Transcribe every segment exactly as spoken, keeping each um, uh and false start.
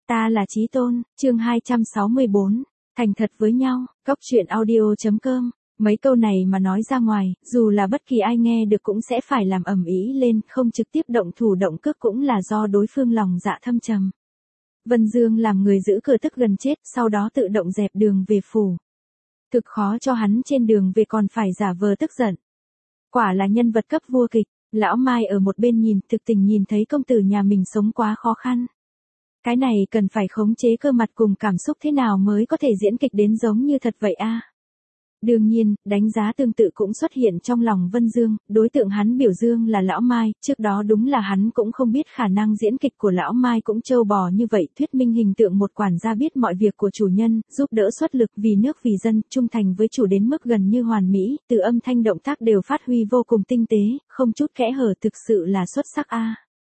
Ta là Chí Tôn, chương hai trăm sáu mươi bốn, thành thật với nhau, cốc truyện audio.com. Mấy câu này mà nói ra ngoài, dù là bất kỳ ai nghe được cũng sẽ phải làm ầm ĩ lên, không trực tiếp động thủ động cước cũng là do đối phương lòng dạ thâm trầm. Vân Dương làm người giữ cửa tức gần chết, sau đó tự động dẹp đường về phủ. Thực khó cho hắn trên đường về còn phải giả vờ tức giận. Quả là nhân vật cấp vua kịch, lão Mai ở một bên nhìn, thực tình nhìn thấy công tử nhà mình sống quá khó khăn. Cái này cần phải khống chế cơ mặt cùng cảm xúc thế nào mới có thể diễn kịch đến giống như thật vậy a? Đương nhiên, đánh giá tương tự cũng xuất hiện trong lòng Vân Dương, đối tượng hắn biểu dương là lão Mai, trước đó đúng là hắn cũng không biết khả năng diễn kịch của lão Mai cũng trâu bò như vậy, thuyết minh hình tượng một quản gia biết mọi việc của chủ nhân, giúp đỡ xuất lực vì nước vì dân, trung thành với chủ đến mức gần như hoàn mỹ, từ âm thanh động tác đều phát huy vô cùng tinh tế, không chút kẽ hở, thực sự là xuất sắc a.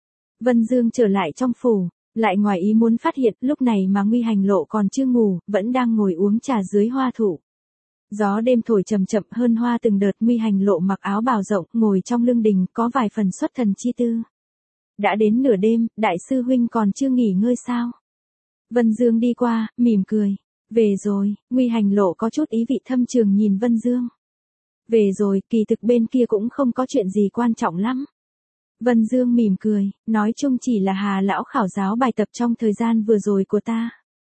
Vân Dương trở lại trong phủ. Lại ngoài ý muốn phát hiện, lúc này mà Nguy Hành Lộ còn chưa ngủ, vẫn đang ngồi uống trà dưới hoa thụ. Gió đêm thổi chậm chậm hơn hoa từng đợt, Nguy Hành Lộ mặc áo bào rộng, ngồi trong lưng đình, có vài phần xuất thần chi tư. Đã đến nửa đêm, đại sư huynh còn chưa nghỉ ngơi sao? Vân Dương đi qua, mỉm cười. Về rồi, Nguy Hành Lộ có chút ý vị thâm trường nhìn Vân Dương. Về rồi, kỳ thực bên kia cũng không có chuyện gì quan trọng lắm. Vân Dương mỉm cười, nói chung chỉ là Hà lão khảo giáo bài tập trong thời gian vừa rồi của ta.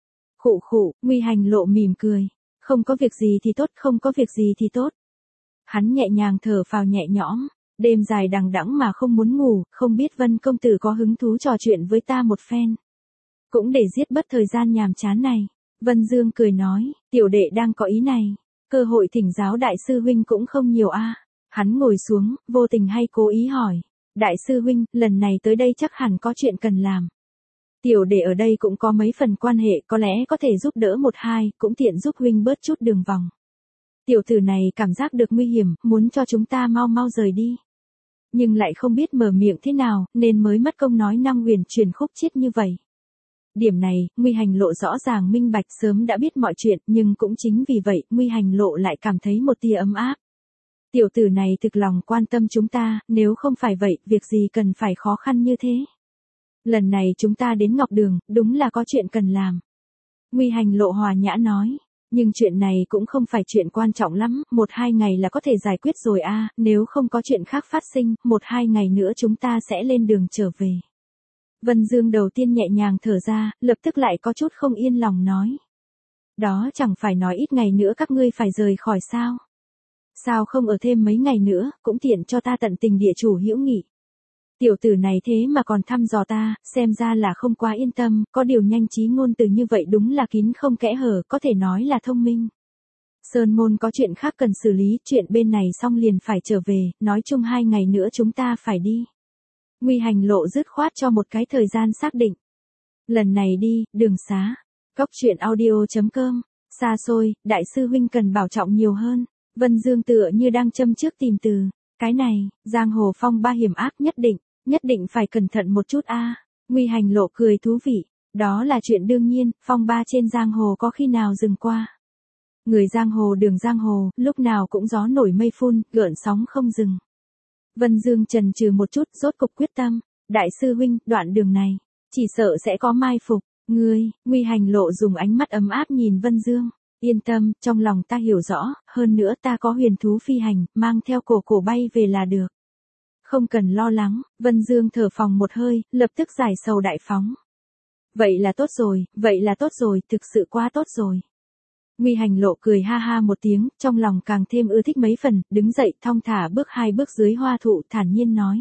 Khụ khụ, Nguy Hành Lộ mỉm cười. Không có việc gì thì tốt, không có việc gì thì tốt. Hắn nhẹ nhàng thở phào nhẹ nhõm, đêm dài đằng đẵng mà không muốn ngủ, không biết Vân công tử có hứng thú trò chuyện với ta một phen. Cũng để giết bớt thời gian nhàm chán này. Vân Dương cười nói, tiểu đệ đang có ý này. Cơ hội thỉnh giáo đại sư huynh cũng không nhiều a. Hắn ngồi xuống, vô tình hay cố ý hỏi. Đại sư huynh, lần này tới đây chắc hẳn có chuyện cần làm. Tiểu đệ ở đây cũng có mấy phần quan hệ, có lẽ có thể giúp đỡ một hai, cũng tiện giúp huynh bớt chút đường vòng. Tiểu tử này cảm giác được nguy hiểm, muốn cho chúng ta mau mau rời đi. Nhưng lại không biết mở miệng thế nào, nên mới mất công nói năng huyền chuyển khúc chiết như vậy. Điểm này, Nguy Hành Lộ rõ ràng minh bạch, sớm đã biết mọi chuyện, nhưng cũng chính vì vậy, Nguy Hành Lộ lại cảm thấy một tia ấm áp. Tiểu tử này thực lòng quan tâm chúng ta, nếu không phải vậy, việc gì cần phải khó khăn như thế. Lần này chúng ta đến Ngọc Đường, đúng là có chuyện cần làm. Nguy Hành Lộ hòa nhã nói, nhưng chuyện này cũng không phải chuyện quan trọng lắm, một hai ngày là có thể giải quyết rồi a. Nếu không có chuyện khác phát sinh, một hai ngày nữa chúng ta sẽ lên đường trở về. Vân Dương đầu tiên nhẹ nhàng thở ra, lập tức lại có chút không yên lòng nói. Đó chẳng phải nói ít ngày nữa các ngươi phải rời khỏi sao? Sao không ở thêm mấy ngày nữa, cũng tiện cho ta tận tình địa chủ hữu nghị. Tiểu tử này thế mà còn thăm dò ta, xem ra là không quá yên tâm, có điều nhanh trí ngôn từ như vậy đúng là kín không kẽ hở, có thể nói là thông minh. Sơn môn có chuyện khác cần xử lý, chuyện bên này xong liền phải trở về, nói chung hai ngày nữa chúng ta phải đi. Nguy Hành Lộ dứt khoát cho một cái thời gian xác định. Lần này đi, đường xá. Cốc truyện audio.com, xa xôi, đại sư huynh cần bảo trọng nhiều hơn. Vân Dương tựa như đang châm trước tìm từ. Cái này, giang hồ phong ba hiểm ác nhất định, nhất định phải cẩn thận một chút a. Nguy Hành Lộ cười thú vị. Đó là chuyện đương nhiên, phong ba trên giang hồ có khi nào dừng qua. Người giang hồ đường giang hồ, lúc nào cũng gió nổi mây phun, gợn sóng không dừng. Vân Dương chần chừ một chút, rốt cục quyết tâm. Đại sư huynh, đoạn đường này, chỉ sợ sẽ có mai phục. Ngươi, Nguy Hành Lộ dùng ánh mắt ấm áp nhìn Vân Dương. Yên tâm, trong lòng ta hiểu rõ, hơn nữa ta có huyền thú phi hành, mang theo cổ cổ bay về là được. Không cần lo lắng, Vân Dương thở phào một hơi, lập tức giải sầu đại phóng. Vậy là tốt rồi, vậy là tốt rồi, thực sự quá tốt rồi. Nguy Hành Lộ cười ha ha một tiếng, trong lòng càng thêm ưa thích mấy phần, đứng dậy thong thả bước hai bước dưới hoa thụ, thản nhiên nói.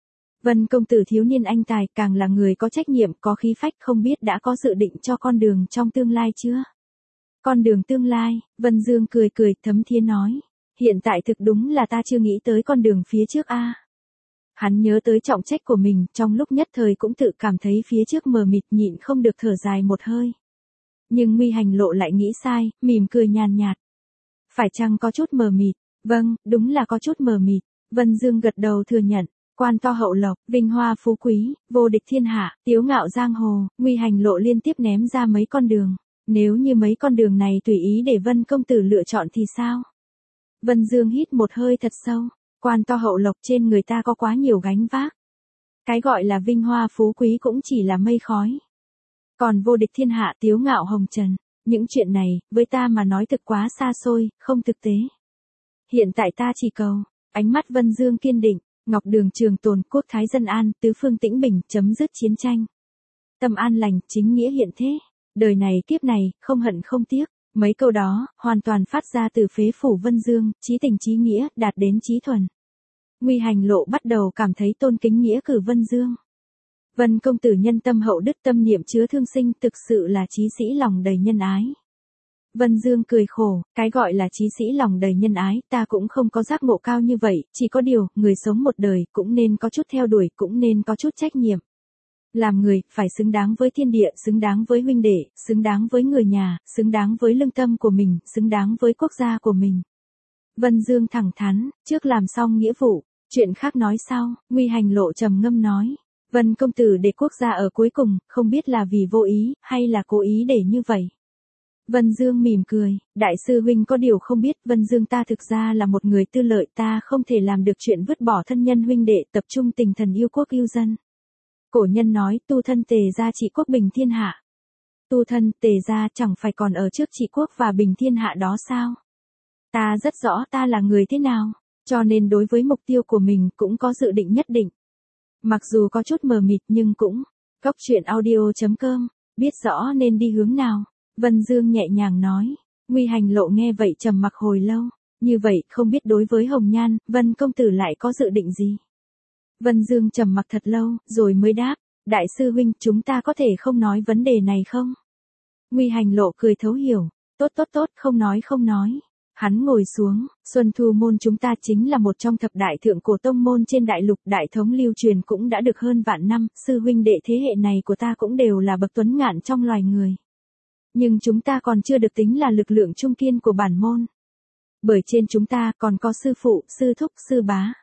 Vân công tử thiếu niên anh tài, càng là người có trách nhiệm, có khí phách, không biết đã có dự định cho con đường trong tương lai chưa? Con đường tương lai, Vân Dương cười cười, thấm thía nói. Hiện tại thực đúng là ta chưa nghĩ tới con đường phía trước a. Hắn nhớ tới trọng trách của mình, trong lúc nhất thời cũng tự cảm thấy phía trước mờ mịt, nhịn không được thở dài một hơi. Nhưng Nguy Hành Lộ lại nghĩ sai, mỉm cười nhàn nhạt. Phải chăng có chút mờ mịt? Vâng, đúng là có chút mờ mịt. Vân Dương gật đầu thừa nhận. Quan to hậu lộc, vinh hoa phú quý, vô địch thiên hạ, tiếu ngạo giang hồ, Nguy Hành Lộ liên tiếp ném ra mấy con đường. Nếu như mấy con đường này tùy ý để Vân công tử lựa chọn thì sao? Vân Dương hít một hơi thật sâu. Quan to hậu lộc trên người ta có quá nhiều gánh vác. Cái gọi là vinh hoa phú quý cũng chỉ là mây khói. còn vô địch thiên hạ tiếu ngạo hồng trần. Những chuyện này, với ta mà nói thực quá xa xôi, không thực tế. Hiện tại ta chỉ cầu, ánh mắt Vân Dương kiên định, ngọc đường trường tồn, quốc thái dân an, tứ phương tĩnh bình, chấm dứt chiến tranh. Tâm an lành, chính nghĩa hiện thế. Đời này kiếp này, không hận không tiếc. Mấy câu đó, hoàn toàn phát ra từ phế phủ Vân Dương, chí tình chí nghĩa, đạt đến chí thuần. Nguy Hành Lộ bắt đầu cảm thấy tôn kính nghĩa cử Vân Dương. Vân công tử nhân tâm hậu đức, tâm niệm chứa thương sinh, thực sự là chí sĩ lòng đầy nhân ái. Vân Dương cười khổ, cái gọi là chí sĩ lòng đầy nhân ái, ta cũng không có giác ngộ cao như vậy, chỉ có điều, người sống một đời, cũng nên có chút theo đuổi, cũng nên có chút trách nhiệm. Làm người, phải xứng đáng với thiên địa, xứng đáng với huynh đệ, xứng đáng với người nhà, xứng đáng với lương tâm của mình, xứng đáng với quốc gia của mình. Vân Dương thẳng thắn, trước làm xong nghĩa vụ, chuyện khác nói sau. Nguy Hành Lộ trầm ngâm nói. Vân công tử để quốc gia ở cuối cùng, không biết là vì vô ý, hay là cố ý để như vậy. Vân Dương mỉm cười, đại sư huynh có điều không biết, Vân Dương ta thực ra là một người tư lợi, ta không thể làm được chuyện vứt bỏ thân nhân huynh đệ, tập trung tình thần yêu quốc yêu dân. Cổ nhân nói, tu thân tề gia trị quốc bình thiên hạ. Tu thân tề gia chẳng phải còn ở trước trị quốc và bình thiên hạ đó sao? Ta rất rõ ta là người thế nào, cho nên đối với mục tiêu của mình cũng có dự định nhất định. Mặc dù có chút mờ mịt nhưng cũng, góc truyện audio chấm com, biết rõ nên đi hướng nào. Vân Dương nhẹ nhàng nói. Nguy Hành Lộ nghe vậy trầm mặc hồi lâu. Như vậy không biết đối với Hồng Nhan, Vân công tử lại có dự định gì? Vân Dương trầm mặc thật lâu, rồi mới đáp. Đại sư huynh, chúng ta có thể không nói vấn đề này không? Nguy Hành Lộ cười thấu hiểu. Tốt tốt tốt, không nói không nói. Hắn ngồi xuống, Xuân Thu môn chúng ta chính là một trong thập đại thượng cổ tông môn trên đại lục, đại thống lưu truyền cũng đã được hơn vạn năm, sư huynh đệ thế hệ này của ta cũng đều là bậc tuấn ngạn trong loài người. Nhưng chúng ta còn chưa được tính là lực lượng trung kiên của bản môn. Bởi trên chúng ta còn có sư phụ, sư thúc, sư bá,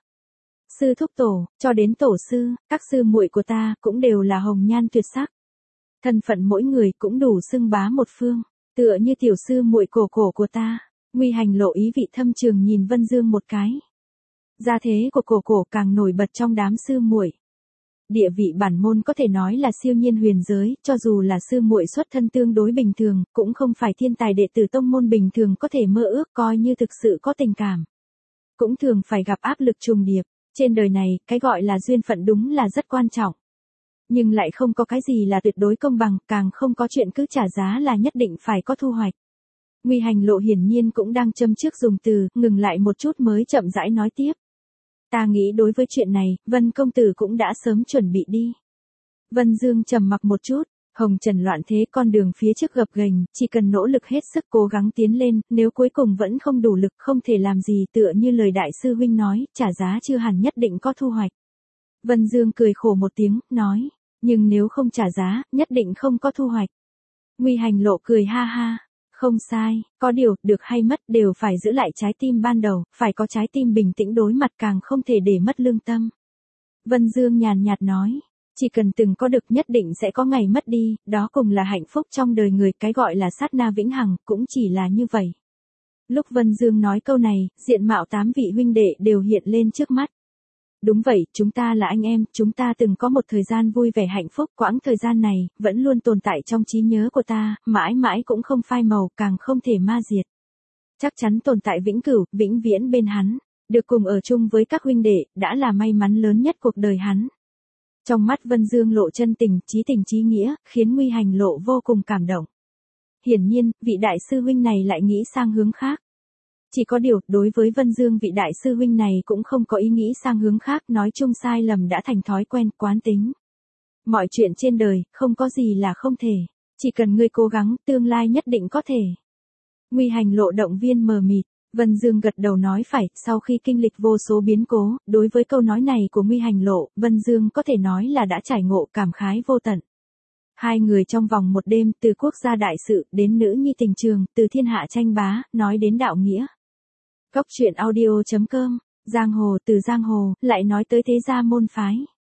sư thúc tổ, cho đến tổ sư, các sư muội của ta cũng đều là hồng nhan tuyệt sắc. Thân phận mỗi người cũng đủ xưng bá một phương, tựa như tiểu sư muội cổ cổ của ta. Nguy Hành Lộ ý vị thâm trường nhìn Vân Dương một cái. Gia thế của cổ cổ càng nổi bật trong đám sư muội. Địa vị bản môn có thể nói là siêu nhiên huyền giới, cho dù là sư muội xuất thân tương đối bình thường, cũng không phải thiên tài đệ tử tông môn bình thường có thể mơ ước, coi như thực sự có tình cảm. Cũng thường phải gặp áp lực trùng điệp. Trên đời này, cái gọi là duyên phận đúng là rất quan trọng. Nhưng lại không có cái gì là tuyệt đối công bằng, càng không có chuyện cứ trả giá là nhất định phải có thu hoạch. Nguy Hành Lộ hiển nhiên cũng đang châm trước dùng từ, ngừng lại một chút mới chậm rãi nói tiếp. Ta nghĩ đối với chuyện này, Vân công tử cũng đã sớm chuẩn bị đi. Vân Dương trầm mặc một chút, hồng trần loạn thế, con đường phía trước gập ghềnh, chỉ cần nỗ lực hết sức cố gắng tiến lên, nếu cuối cùng vẫn không đủ lực, không thể làm gì, tựa như lời đại sư huynh nói, trả giá chưa hẳn nhất định có thu hoạch. Vân Dương cười khổ một tiếng, nói, nhưng nếu không trả giá, nhất định không có thu hoạch. Nguy Hành Lộ cười ha ha. Không sai, có điều, được hay mất đều phải giữ lại trái tim ban đầu, phải có trái tim bình tĩnh đối mặt, càng không thể để mất lương tâm. Vân Dương nhàn nhạt nói, chỉ cần từng có được nhất định sẽ có ngày mất đi, đó cùng là hạnh phúc trong đời người, cái gọi là sát na vĩnh hằng, cũng chỉ là như vậy. Lúc Vân Dương nói câu này, diện mạo tám vị huynh đệ đều hiện lên trước mắt. Đúng vậy, chúng ta là anh em, chúng ta từng có một thời gian vui vẻ hạnh phúc, quãng thời gian này, vẫn luôn tồn tại trong trí nhớ của ta, mãi mãi cũng không phai màu, càng không thể ma diệt. Chắc chắn tồn tại vĩnh cửu, vĩnh viễn bên hắn, được cùng ở chung với các huynh đệ, đã là may mắn lớn nhất cuộc đời hắn. Trong mắt Vân Dương lộ chân tình, chí tình chí nghĩa, khiến Nguy Hành Lộ vô cùng cảm động. Hiển nhiên, vị đại sư huynh này lại nghĩ sang hướng khác. Chỉ có điều, đối với Vân Dương vị đại sư huynh này cũng không có ý nghĩ sang hướng khác, nói chung sai lầm đã thành thói quen, quán tính. Mọi chuyện trên đời, không có gì là không thể. Chỉ cần ngươi cố gắng, tương lai nhất định có thể. Nguy Hành Lộ động viên mờ mịt, Vân Dương gật đầu nói phải, sau khi kinh lịch vô số biến cố, đối với câu nói này của Nguy Hành Lộ, Vân Dương có thể nói là đã trải ngộ cảm khái vô tận. Hai người trong vòng một đêm, từ quốc gia đại sự, đến nữ nhi tình trường, từ thiên hạ tranh bá, nói đến đạo nghĩa. Góc truyện audio chấm com, giang hồ, từ giang hồ, lại nói tới thế gia môn phái.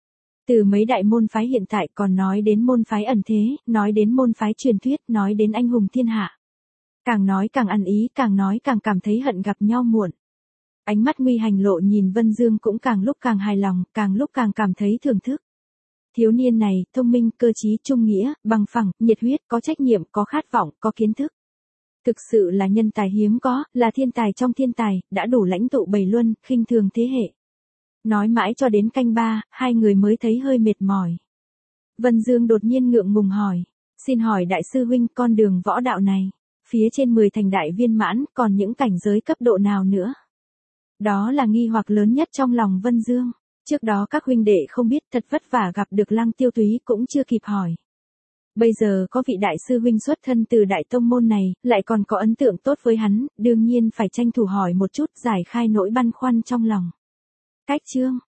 Từ mấy đại môn phái hiện tại, còn nói đến môn phái ẩn thế, nói đến môn phái truyền thuyết, nói đến anh hùng thiên hạ. Càng nói càng ăn ý, càng nói càng cảm thấy hận gặp nhau muộn. Ánh mắt Nguy Hành Lộ nhìn Vân Dương cũng càng lúc càng hài lòng, càng lúc càng cảm thấy thưởng thức. Thiếu niên này, thông minh, cơ trí, trung nghĩa, bằng phẳng, nhiệt huyết, có trách nhiệm, có khát vọng, có kiến thức. Thực sự là nhân tài hiếm có, là thiên tài trong thiên tài, đã đủ lãnh tụ bầy luân, khinh thường thế hệ. Nói mãi cho đến canh ba, hai người mới thấy hơi mệt mỏi. Vân Dương đột nhiên ngượng ngùng hỏi. Xin hỏi đại sư huynh, con đường võ đạo này, phía trên mười thành đại viên mãn, còn những cảnh giới cấp độ nào nữa? Đó là nghi hoặc lớn nhất trong lòng Vân Dương. Trước đó các huynh đệ không biết, thật vất vả gặp được Lăng Tiêu Túy cũng chưa kịp hỏi. Bây giờ có vị đại sư huynh xuất thân từ đại tông môn này, lại còn có ấn tượng tốt với hắn, đương nhiên phải tranh thủ hỏi một chút, giải khai nỗi băn khoăn trong lòng. Cách chương